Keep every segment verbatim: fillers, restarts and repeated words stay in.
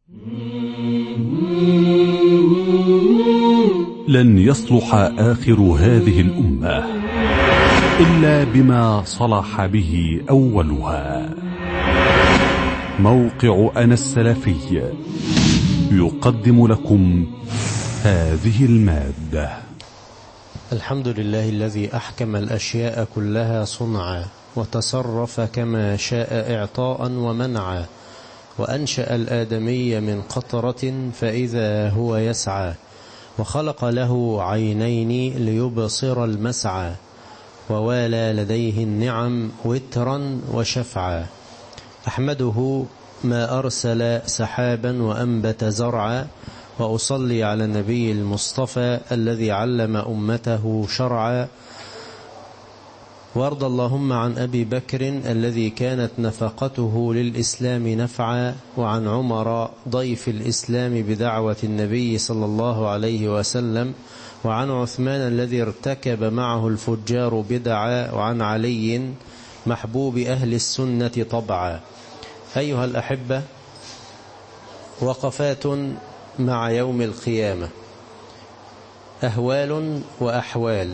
لن يصلح آخر هذه الأمة إلا بما صلح به أولها. موقع أنا السلفي يقدم لكم هذه المادة. الحمد لله الذي أحكم الأشياء كلها صنعا، وتصرف كما شاء إعطاء ومنعا، وأنشأ الآدمي من قطرة فإذا هو يسعى، وخلق له عينين ليبصر المسعى، ووالى لديه النعم وترا وشفعا. أحمده ما أرسل سحابا وأنبت زرعا، وأصلي على النبي المصطفى الذي علم أمته شرعا. وارض اللهم عن أبي بكر الذي كانت نفقته للإسلام نفعا، وعن عمر ضيف الإسلام بدعوة النبي صلى الله عليه وسلم، وعن عثمان الذي ارتكب معه الفجار بدعا، وعن علي محبوب أهل السنة طبعا. أيها الأحبة، وقفات مع يوم القيامة، أهوال وأحوال.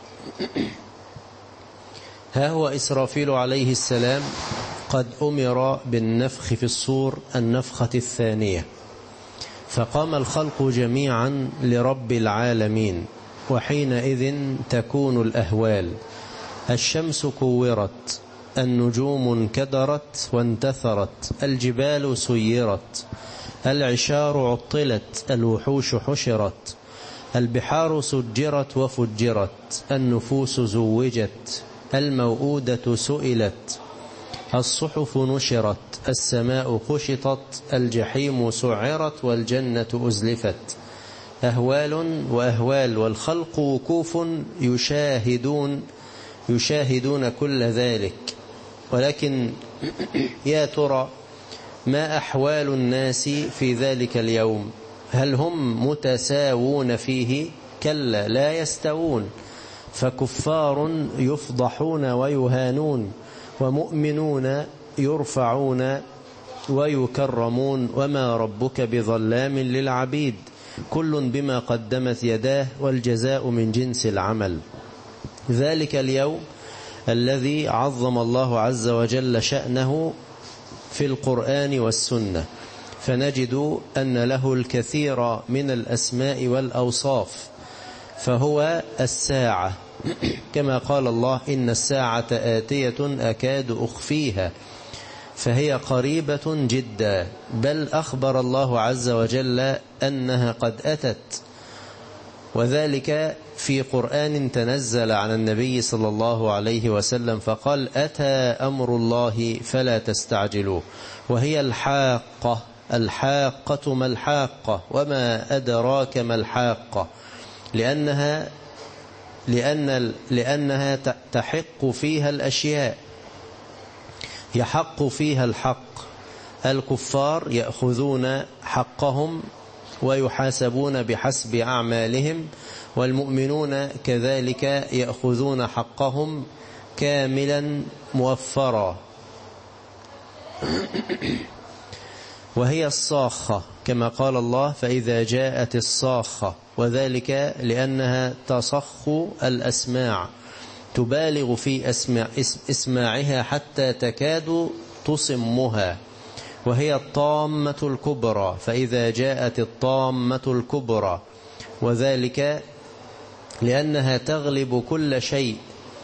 ها هو إسرافيل عليه السلام قد أمر بالنفخ في الصور النفخة الثانية، فقام الخلق جميعا لرب العالمين، وحينئذ تكون الأهوال. الشمس كورت، النجوم انكدرت وانتثرت، الجبال سيرت، العشار عطلت، الوحوش حشرت، البحار سجرت وفجرت، النفوس زوجت، الموءودة سئلت، الصحف نشرت، السماء خشطت، الجحيم سعرت، والجنة أزلفت. أهوال وأهوال، والخلق وقوف يشاهدون يشاهدون كل ذلك. ولكن يا ترى ما أحوال الناس في ذلك اليوم؟ هل هم متساوون فيه؟ كلا، لا يستوون. فكفار يفضحون ويهانون، ومؤمنون يرفعون ويكرمون، وما ربك بظلام للعبيد، كل بما قدمت يداه، والجزاء من جنس العمل. ذلك اليوم الذي عظم الله عز وجل شأنه في القرآن والسنة، فنجد أن له الكثير من الأسماء والأوصاف، فهو الساعة، كما قال الله: إن الساعة آتية أكاد أخفيها، فهي قريبة جدا. بل أخبر الله عز وجل أنها قد أتت، وذلك في قرآن تنزل على النبي صلى الله عليه وسلم، فقال: أتى أمر الله فلا تستعجلوه. وهي الحاقة. الحاقة ما الحاقة؟ وما أدراك ما الحاقة؟ لأنها لأن لأنها تحق فيها الأشياء، يحق فيها الحق. الكفار يأخذون حقهم ويحاسبون بحسب أعمالهم، والمؤمنون كذلك يأخذون حقهم كاملا موفرا. وهي الصاخة، كما قال الله: فإذا جاءت الصاخة، وذلك لأنها تصخ الأسماع، تبالغ في أسماع إسماعها حتى تكاد تصمها. وهي الطامة الكبرى، فإذا جاءت الطامة الكبرى، وذلك لأنها تغلب كل شيء.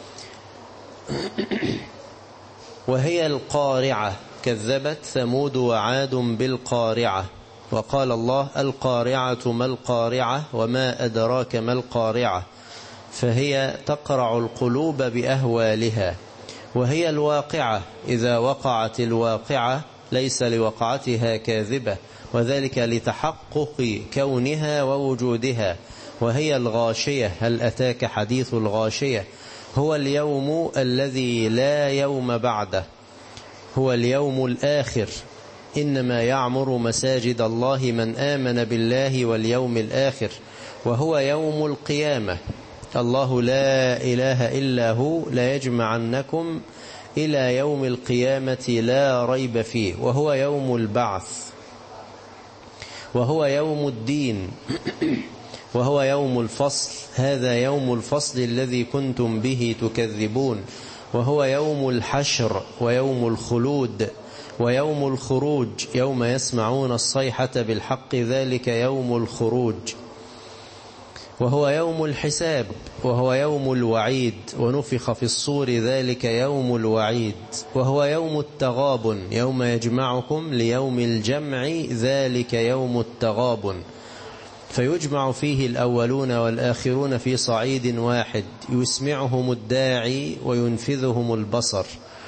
وهي القارعة، كذبت ثمود وعاد بالقارعة. وقال الله: القارعة ما القارعة وما أدراك ما القارعة، فهي تقرع القلوب بأهوالها. وهي الواقعة، إذا وقعت الواقعة ليس لوقعتها كاذبة، وذلك لتحقق كونها ووجودها. وهي الغاشية، هل أتاك حديث الغاشية؟ هو اليوم الذي لا يوم بعده، هو اليوم الآخر. إنما يعمر مساجد الله من آمن بالله واليوم الآخر، وهو يوم القيامة. الله لا إله إلا هو لا يجمعنكم إلى يوم القيامة لا ريب فيه، وهو يوم البعث. وهو يوم الدين وهو يوم الفصل، هذا يوم الفصل الذي كنتم به تكذبون، وهو يوم الحشر ويوم الخلود ويوم الخروج، يوم يسمعون الصيحة بالحق ذلك يوم الخروج، وهو يوم الحساب وهو يوم الوعيد، ونفخ في الصور ذلك يوم الوعيد، وهو يوم التغابن، يوم يجمعكم ليوم الجمع ذلك يوم التغابن، فيجمع فيه الأولون والآخرون في صعيد واحد، يسمعهم الداعي وينفذهم البصر،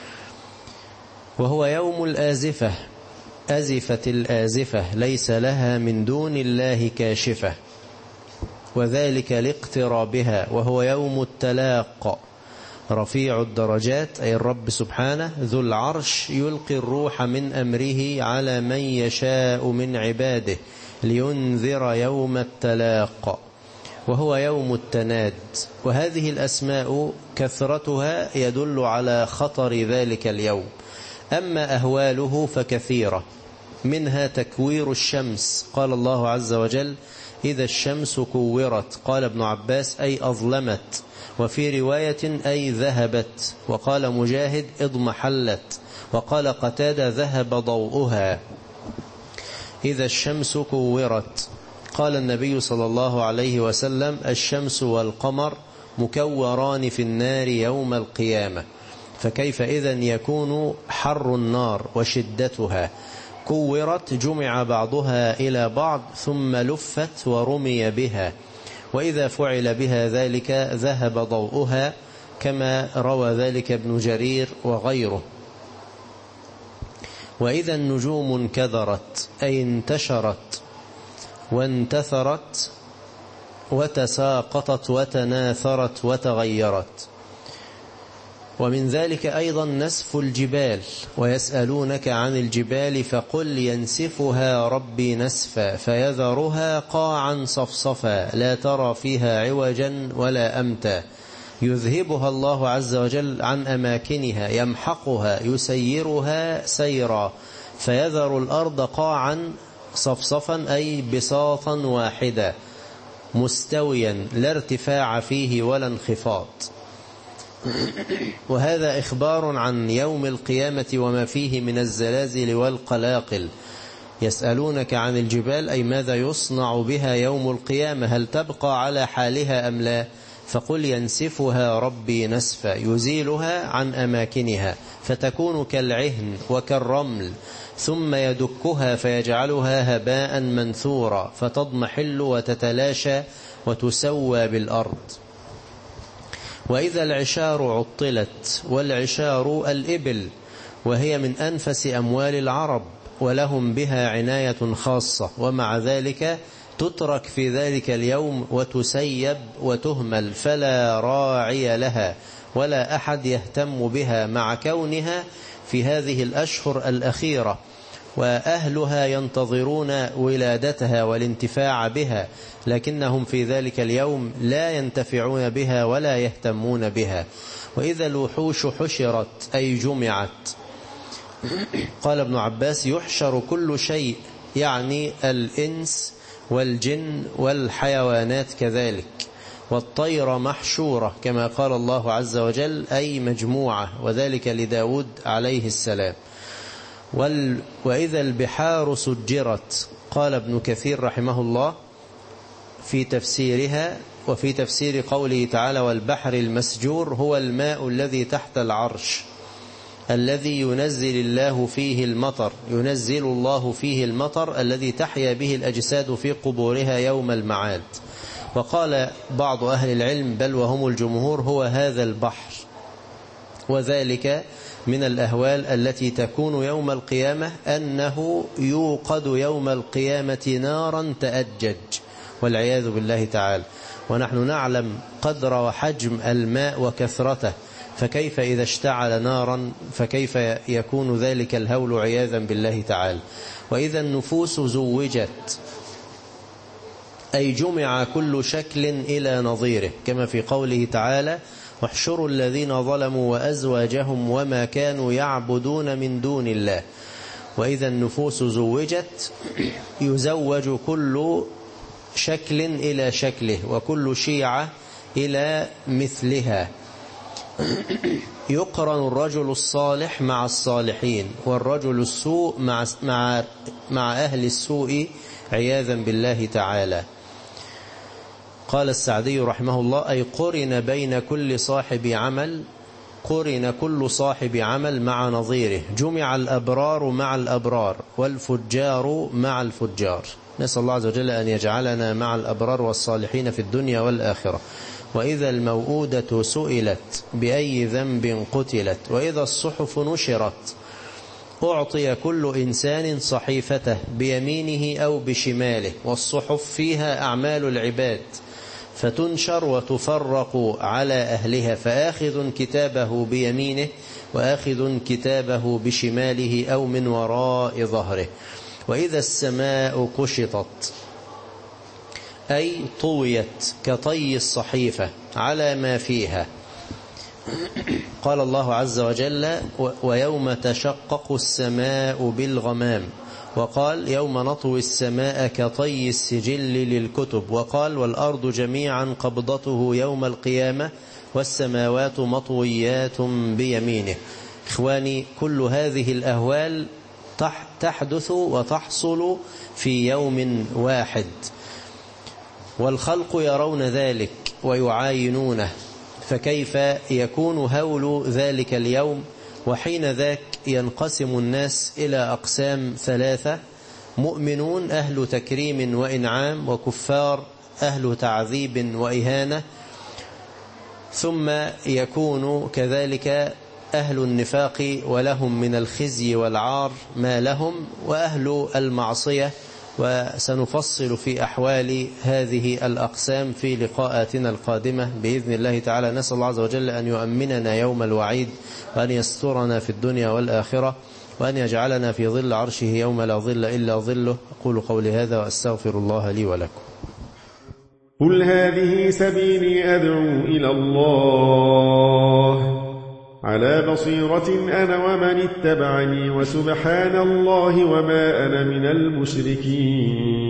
وهو يوم الآزفة، أزفت الآزفة ليس لها من دون الله كاشفة، وذلك لاقترابها، وهو يوم التلاق، رفيع الدرجات أي الرب سبحانه ذو العرش يلقي الروح من أمره على من يشاء من عباده لينذر يوم التلاق، وهو يوم التناد. وهذه الأسماء كثرتها يدل على خطر ذلك اليوم، أما أهواله فكثيرة، منها تكوير الشمس، قال الله عز وجل إذا الشمس كورت، قال ابن عباس أي أظلمت، وفي رواية أي ذهبت، وقال مجاهد اضمحلت، وقال قتادة ذهب ضوءها. إذا الشمس كورت، قال النبي صلى الله عليه وسلم الشمس والقمر مكوران في النار يوم القيامة، فكيف إذن يكون حر النار وشدتها؟ كورت جمع بعضها إلى بعض ثم لفت ورمي بها، وإذا فعل بها ذلك ذهب ضوءها، كما روى ذلك ابن جرير وغيره. وإذا النجوم انكدرت أي انتشرت وانتثرت وتساقطت وتناثرت وتغيرت. ومن ذلك أيضا نسف الجبال، ويسألونك عن الجبال فقل ينسفها ربي نسفا فيذرها قاعا صفصفا لا ترى فيها عوجا ولا أمتا، يذهبها الله عز وجل عن أماكنها، يمحقها يسيرها سيرا، فيذر الأرض قاعا صفصفا أي بساطا واحدا مستويا لا ارتفاع فيه ولا انخفاض. وهذا إخبار عن يوم القيامة وما فيه من الزلازل والقلاقل. يسألونك عن الجبال أي ماذا يصنع بها يوم القيامة، هل تبقى على حالها أم لا؟ فقل ينسفها ربي نسفا، يزيلها عن أماكنها فتكون كالعهن وكالرمل، ثم يدكها فيجعلها هباء منثورا فتضمحل وتتلاشى وتسوى بالأرض. وإذا العشار عطلت، والعشار الإبل، وهي من أنفس أموال العرب ولهم بها عناية خاصة، ومع ذلك تترك في ذلك اليوم وتسيب وتهمل فلا راعي لها ولا أحد يهتم بها، مع كونها في هذه الأشهر الأخيرة وأهلها ينتظرون ولادتها والانتفاع بها، لكنهم في ذلك اليوم لا ينتفعون بها ولا يهتمون بها. وإذا الوحوش حشرت أي جمعت، قال ابن عباس يحشر كل شيء، يعني الإنس والجن والحيوانات كذلك، والطير محشورة كما قال الله عز وجل أي مجموعة، وذلك لداود عليه السلام. وال وإذا البحار سجرت، قال ابن كثير رحمه الله في تفسيرها وفي تفسير قوله تعالى والبحر المسجور هو الماء الذي تحت العرش الذي ينزل الله فيه المطر ينزل الله فيه المطر الذي تحيا به الأجساد في قبورها يوم المعاد. وقال بعض أهل العلم بل وهم الجمهور هو هذا البحر، وذلك من الأهوال التي تكون يوم القيامة أنه يوقد يوم القيامة نارا تأجج والعياذ بالله تعالى، ونحن نعلم قدر وحجم الماء وكثرته، فكيف إذا اشتعل نارا فكيف يكون ذلك الهول عياذا بالله تعالى. وإذا النفوس زوجت أي جمع كل شكل إلى نظيره، كما في قوله تعالى واحشروا الذين ظلموا وأزواجهم وما كانوا يعبدون من دون الله. وإذا النفوس زوجت يزوج كل شكل إلى شكله وكل شيعة إلى مثلها. يقرن الرجل الصالح مع الصالحين والرجل السوء مع, مع, مع أهل السوء عياذا بالله تعالى. قال السعدي رحمه الله: أي قرن بين كل صاحب عمل قرن كل صاحب عمل مع نظيره، جمع الأبرار مع الأبرار والفجار مع الفجار. نسأل الله عز وجل أن يجعلنا مع الأبرار والصالحين في الدنيا والآخرة. وإذا الموءودة سئلت بأي ذنب قتلت وإذا الصحف نشرت أعطي كل إنسان صحيفته بيمينه أو بشماله، والصحف فيها أعمال العباد فتنشر وتفرق على أهلها، فآخذ كتابه بيمينه وآخذ كتابه بشماله أو من وراء ظهره. وإذا السماء كشطت أي طويت كطي الصحيفة على ما فيها. قال الله عز وجل: ويوم تشقق السماء بالغمام، وقال: يوم نطوي السماء كطي السجل للكتب، وقال: والأرض جميعا قبضته يوم القيامة والسماوات مطويات بيمينه. إخواني، كل هذه الأهوال تحدث وتحصل في يوم واحد، والخلق يرون ذلك ويعاينونه، فكيف يكون هول ذلك اليوم؟ وحين ذاك ينقسم الناس إلى أقسام ثلاثة: مؤمنون أهل تكريم وإنعام، وكفار أهل تعذيب وإهانة، ثم يكون كذلك أهل النفاق ولهم من الخزي والعار ما لهم، وأهل المعصية. وسنفصل في أحوال هذه الأقسام في لقاءاتنا القادمة بإذن الله تعالى. نسأل الله عز وجل أن يؤمننا يوم الوعيد، وأن يسترنا في الدنيا والآخرة، وأن يجعلنا في ظل عرشه يوم لا ظل إلا ظله. أقول قولي هذا وأستغفر الله لي ولكم. قل هذه سبيلي أدعو إلى الله على بصيرة أنا ومن اتبعني، وسبحان الله وما أنا من المشركين.